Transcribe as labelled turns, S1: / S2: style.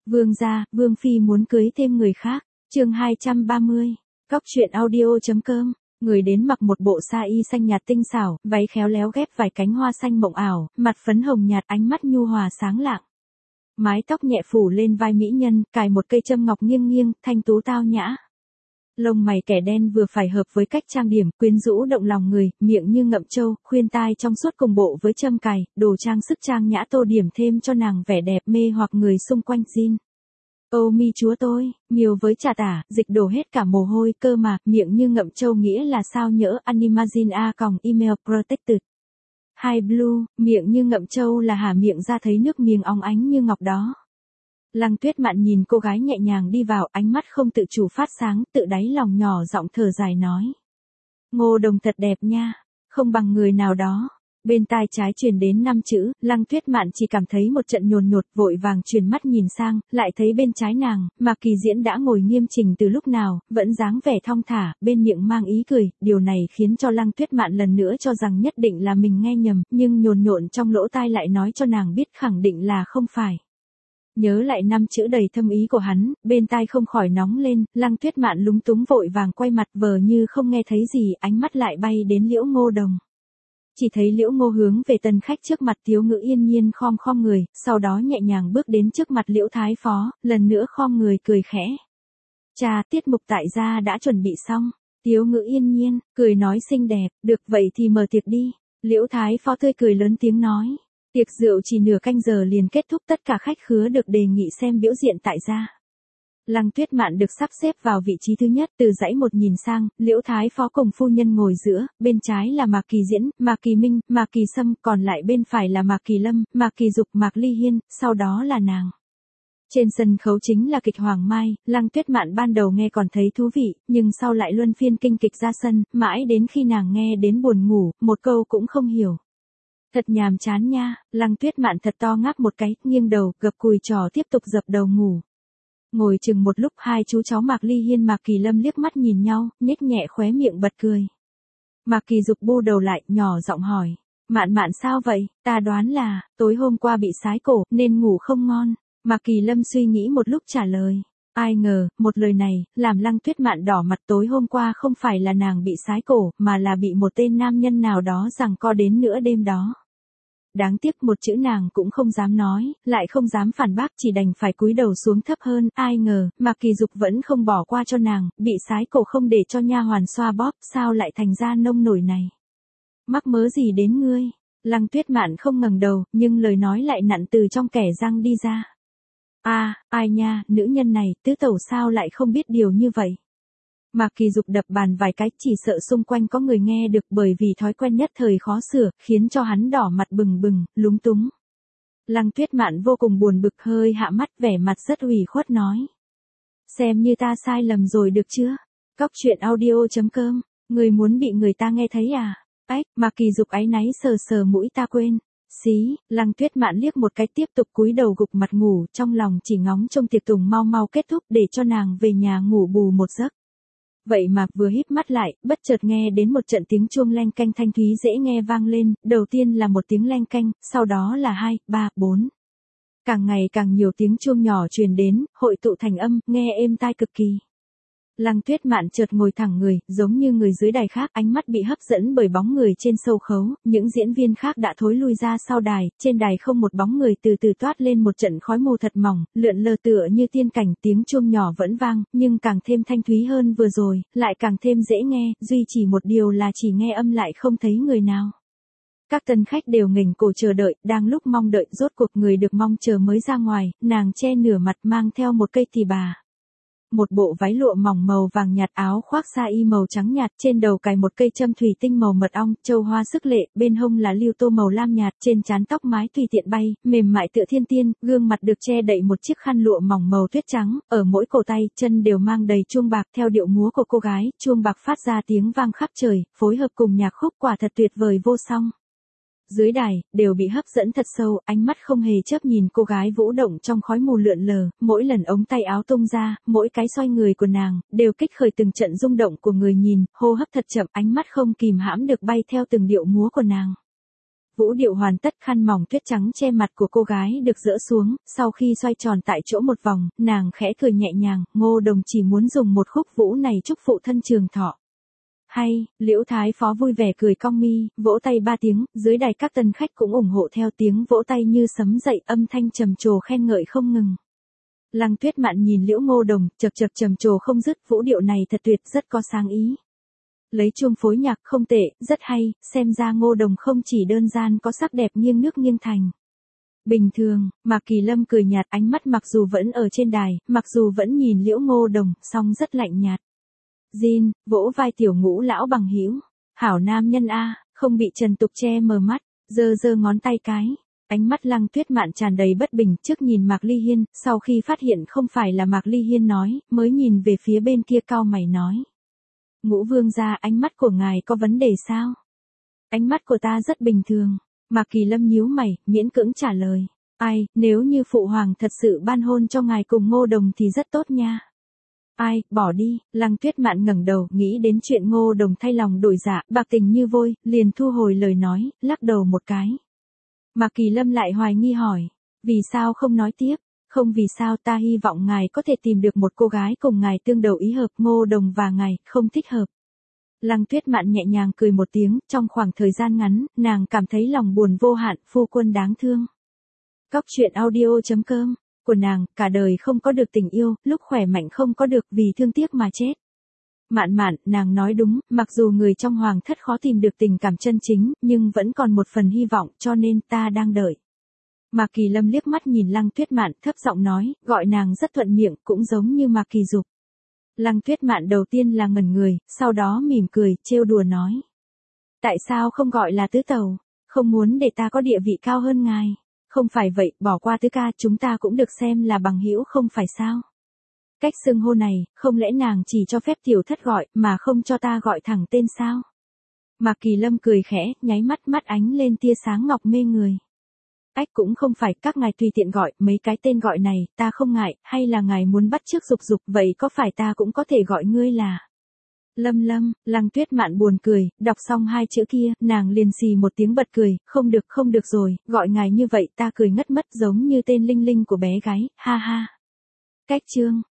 S1: Vương gia, Vương phi muốn cưới thêm người khác. Chương 230. Cóc truyện audio.com. Người đến mặc một bộ sa y xanh nhạt tinh xảo, váy khéo léo ghép vài cánh hoa xanh mộng ảo, mặt phấn hồng nhạt, ánh mắt nhu hòa sáng lạng. Mái tóc nhẹ phủ lên vai mỹ nhân, cài một cây châm ngọc nghiêng nghiêng, thanh tú tao nhã. Lông mày kẻ đen vừa phải hợp với cách trang điểm, quyến rũ động lòng người, miệng như ngậm trâu, khuyên tai trong suốt cùng bộ với châm cài, đồ trang sức trang nhã tô điểm thêm cho nàng vẻ đẹp mê hoặc người xung quanh. Jin. Ô mi chúa tôi, nhiều với trà tả, dịch đổ hết cả mồ hôi, cơ mà, miệng như ngậm trâu nghĩa là sao nhỡ, animazin a còng email protected. Hai blue, miệng như ngậm trâu là hả miệng ra thấy nước miếng óng ánh như ngọc đó. Lăng Tuyết Mạn nhìn cô gái nhẹ nhàng đi vào, ánh mắt không tự chủ phát sáng, tự đáy lòng nhỏ giọng thở dài nói. Ngô Đồng thật đẹp nha, không bằng người nào đó. Bên tai trái truyền đến 5 chữ, Lăng Tuyết Mạn chỉ cảm thấy một trận nhồn nhột, vội vàng chuyển mắt nhìn sang, lại thấy bên trái nàng, mà Kỳ Diễn đã ngồi nghiêm chỉnh từ lúc nào, vẫn dáng vẻ thong thả, bên miệng mang ý cười, điều này khiến cho Lăng Tuyết Mạn lần nữa cho rằng nhất định là mình nghe nhầm, nhưng nhồn nhộn trong lỗ tai lại nói cho nàng biết khẳng định là không phải. Nhớ lại 5 chữ đầy thâm ý của hắn, bên tai không khỏi nóng lên, Lăng Tuyết Mạn lúng túng vội vàng quay mặt vờ như không nghe thấy gì, ánh mắt lại bay đến Liễu Ngô Đồng. Chỉ thấy Liễu Ngô hướng về tân khách trước mặt Tiếu Ngữ yên nhiên khom người, sau đó nhẹ nhàng bước đến trước mặt Liễu Thái Phó, lần nữa khom người cười khẽ. Cha, tiết mục tại gia đã chuẩn bị xong. Tiếu Ngữ yên nhiên, cười nói xinh đẹp, được vậy thì mở tiệc đi. Liễu Thái Phó tươi cười lớn tiếng nói. Tiệc rượu chỉ nửa canh giờ liền kết thúc, tất cả khách khứa được đề nghị xem biểu diễn tại gia. Lăng Tuyết Mạn được sắp xếp vào vị trí thứ nhất, từ dãy một nhìn sang, Liễu Thái Phó cùng phu nhân ngồi giữa, bên trái là Mạc Kỳ Diễn, Mạc Kỳ Minh, Mạc Kỳ Sâm, còn lại bên phải là Mạc Kỳ Lâm, Mạc Kỳ Dục, Mạc Ly Hiên, sau đó là nàng. Trên sân khấu chính là kịch Hoàng Mai, Lăng Tuyết Mạn ban đầu nghe còn thấy thú vị, nhưng sau lại luân phiên kinh kịch ra sân, mãi đến khi nàng nghe đến buồn ngủ, một câu cũng không hiểu. Thật nhàm chán nha, Lăng Tuyết Mạn thật to ngáp một cái, nghiêng đầu, gập cùi trò tiếp tục dập đầu ngủ. Ngồi chừng một lúc, hai chú cháu Mạc Ly Hiên Mạc Kỳ Lâm liếc mắt nhìn nhau, nhếch nhẹ khóe miệng bật cười. Mạc Kỳ Dục bu đầu lại, nhỏ giọng hỏi. Mạn Mạn sao vậy? Ta đoán là, tối hôm qua bị sái cổ, nên ngủ không ngon. Mạc Kỳ Lâm suy nghĩ một lúc trả lời. Ai ngờ, một lời này, làm Lăng Tuyết Mạn đỏ mặt. Tối hôm qua không phải là nàng bị sái cổ, mà là bị một tên nam nhân nào đó giằng co đến nửa đêm đó. Đáng tiếc một chữ nàng cũng không dám nói, lại không dám phản bác, chỉ đành phải cúi đầu xuống thấp hơn. Ai ngờ, Mạc Kỳ Dục vẫn không bỏ qua cho nàng, bị sái cổ không để cho nha hoàn xoa bóp, sao lại thành ra nông nổi này. Mắc mớ gì đến ngươi? Lăng Tuyết Mạn không ngẩng đầu, nhưng lời nói lại nặn từ trong kẻ răng đi ra. Ai nha, nữ nhân này, tứ tẩu sao lại không biết điều như vậy. Mạc Kỳ Dục đập bàn vài cái, chỉ sợ xung quanh có người nghe được, bởi vì thói quen nhất thời khó sửa, khiến cho hắn đỏ mặt bừng bừng, lúng túng. Lăng Tuyết Mạn vô cùng buồn bực, hơi hạ mắt, vẻ mặt rất ủy khuất nói. Xem như ta sai lầm rồi được chưa? Cóc truyện audio.com, người muốn bị người ta nghe thấy à? Ách, Mạc Kỳ Dục áy náy sờ mũi, ta quên. Xí, Lăng Tuyết Mạn liếc một cái tiếp tục cúi đầu gục mặt ngủ, trong lòng chỉ ngóng trông tiệc tùng mau kết thúc để cho nàng về nhà ngủ bù một giấc. Vậy mà vừa híp mắt lại, bất chợt nghe đến một trận tiếng chuông leng keng thanh thúy dễ nghe vang lên, đầu tiên là một tiếng leng keng, sau đó là 2, 3, 4. Càng ngày càng nhiều tiếng chuông nhỏ truyền đến, hội tụ thành âm, nghe êm tai cực kỳ. Lăng Tuyết Mạn chợt ngồi thẳng người, giống như người dưới đài khác, ánh mắt bị hấp dẫn bởi bóng người trên sâu khấu, những diễn viên khác đã thối lui ra sau đài, trên đài không một bóng người, từ từ toát lên một trận khói mù thật mỏng, lượn lờ tựa như tiên cảnh, tiếng chuông nhỏ vẫn vang, nhưng càng thêm thanh thúy hơn vừa rồi, lại càng thêm dễ nghe, duy chỉ một điều là chỉ nghe âm lại không thấy người nào. Các tân khách đều nghềnh cổ chờ đợi, đang lúc mong đợi, rốt cuộc người được mong chờ mới ra ngoài, nàng che nửa mặt mang theo một cây tỳ bà. Một bộ váy lụa mỏng màu vàng nhạt, áo khoác sa y màu trắng nhạt, trên đầu cài một cây châm thủy tinh màu mật ong, châu hoa sức lệ, bên hông là lưu tô màu lam nhạt, trên trán tóc mái tùy tiện bay, mềm mại tựa thiên tiên, gương mặt được che đậy một chiếc khăn lụa mỏng màu tuyết trắng, ở mỗi cổ tay, chân đều mang đầy chuông bạc, theo điệu múa của cô gái, chuông bạc phát ra tiếng vang khắp trời, phối hợp cùng nhạc khúc quả thật tuyệt vời vô song. Dưới đài, đều bị hấp dẫn thật sâu, ánh mắt không hề chớp nhìn cô gái vũ động trong khói mù lượn lờ, mỗi lần ống tay áo tung ra, mỗi cái xoay người của nàng, đều kích khởi từng trận rung động của người nhìn, hô hấp thật chậm, ánh mắt không kìm hãm được bay theo từng điệu múa của nàng. Vũ điệu hoàn tất, khăn mỏng tuyết trắng che mặt của cô gái được dỡ xuống, sau khi xoay tròn tại chỗ một vòng, nàng khẽ cười nhẹ nhàng, Ngô Đồng chỉ muốn dùng một khúc vũ này chúc phụ thân trường thọ. Hay, Liễu Thái Phó vui vẻ cười cong mi, vỗ tay 3 tiếng, dưới đài các tân khách cũng ủng hộ theo tiếng vỗ tay như sấm dậy, âm thanh trầm trồ khen ngợi không ngừng. Lăng Tuyết Mạn nhìn Liễu Ngô Đồng, chập chập trầm trồ không dứt, vũ điệu này thật tuyệt, rất có sáng ý. Lấy chuông phối nhạc không tệ, rất hay, xem ra Ngô Đồng không chỉ đơn giản có sắc đẹp nghiêng nước nghiêng thành. Bình thường, Mạc Kỳ Lâm cười nhạt, ánh mắt mặc dù vẫn ở trên đài, mặc dù vẫn nhìn Liễu Ngô Đồng, song rất lạnh nhạt. Jin, vỗ vai Tiểu Ngũ lão bằng hữu. Hảo nam nhân a, không bị Trần Tục che mờ mắt, giơ giơ ngón tay cái. Ánh mắt Lăng Tuyết Mạn tràn đầy bất bình, trước nhìn Mạc Ly Hiên, sau khi phát hiện không phải là Mạc Ly Hiên nói, mới nhìn về phía bên kia cau mày nói. Ngũ vương gia, ánh mắt của ngài có vấn đề sao? Ánh mắt của ta rất bình thường. Mạc Kỳ Lâm nhíu mày, miễn cưỡng trả lời. Ai, nếu như phụ hoàng thật sự ban hôn cho ngài cùng Ngô Đồng thì rất tốt nha. Ai, bỏ đi, Lăng Tuyết Mạn ngẩng đầu, nghĩ đến chuyện Ngô Đồng thay lòng đổi dạ, bạc tình như vôi, liền thu hồi lời nói, lắc đầu một cái. Mạc Kỳ Lâm lại hoài nghi hỏi, vì sao không nói tiếp? Không, vì sao, ta hy vọng ngài có thể tìm được một cô gái cùng ngài tương đầu ý hợp, Ngô Đồng và ngài không thích hợp. Lăng Tuyết Mạn nhẹ nhàng cười một tiếng, trong khoảng thời gian ngắn, nàng cảm thấy lòng buồn vô hạn, phu quân đáng thương. Cóc truyện audio.com, của nàng, cả đời không có được tình yêu, lúc khỏe mạnh không có được vì thương tiếc mà chết. Mạn Mạn, nàng nói đúng, mặc dù người trong hoàng thất khó tìm được tình cảm chân chính, nhưng vẫn còn một phần hy vọng, cho nên ta đang đợi. Mạc Kỳ Lâm liếc mắt nhìn Lăng Tuyết Mạn, thấp giọng nói, gọi nàng rất thuận miệng, cũng giống như Mạc Kỳ Dục. Lăng Tuyết Mạn đầu tiên là ngẩn người, sau đó mỉm cười, trêu đùa nói. Tại sao không gọi là tứ tẩu? Không muốn để ta có địa vị cao hơn ngài. Không phải vậy, bỏ qua tứ ca, chúng ta cũng được xem là bằng hữu không phải sao? Cách xưng hô này, không lẽ nàng chỉ cho phép tiểu thất gọi, mà không cho ta gọi thẳng tên sao? Mạc Kỳ Lâm cười khẽ, nháy mắt, mắt ánh lên tia sáng ngọc mê người. Ách, cũng không phải, các ngài tùy tiện gọi, mấy cái tên gọi này, ta không ngại, hay là ngài muốn bắt chước Dục Dục, vậy có phải ta cũng có thể gọi ngươi là Lâm Lâm? Lăng Tuyết Mạn buồn cười, đọc xong 2 chữ kia, nàng liền xì một tiếng bật cười, không được rồi, gọi ngài như vậy ta cười ngất mất giống như tên Linh Linh của bé gái, ha ha. Cách chương.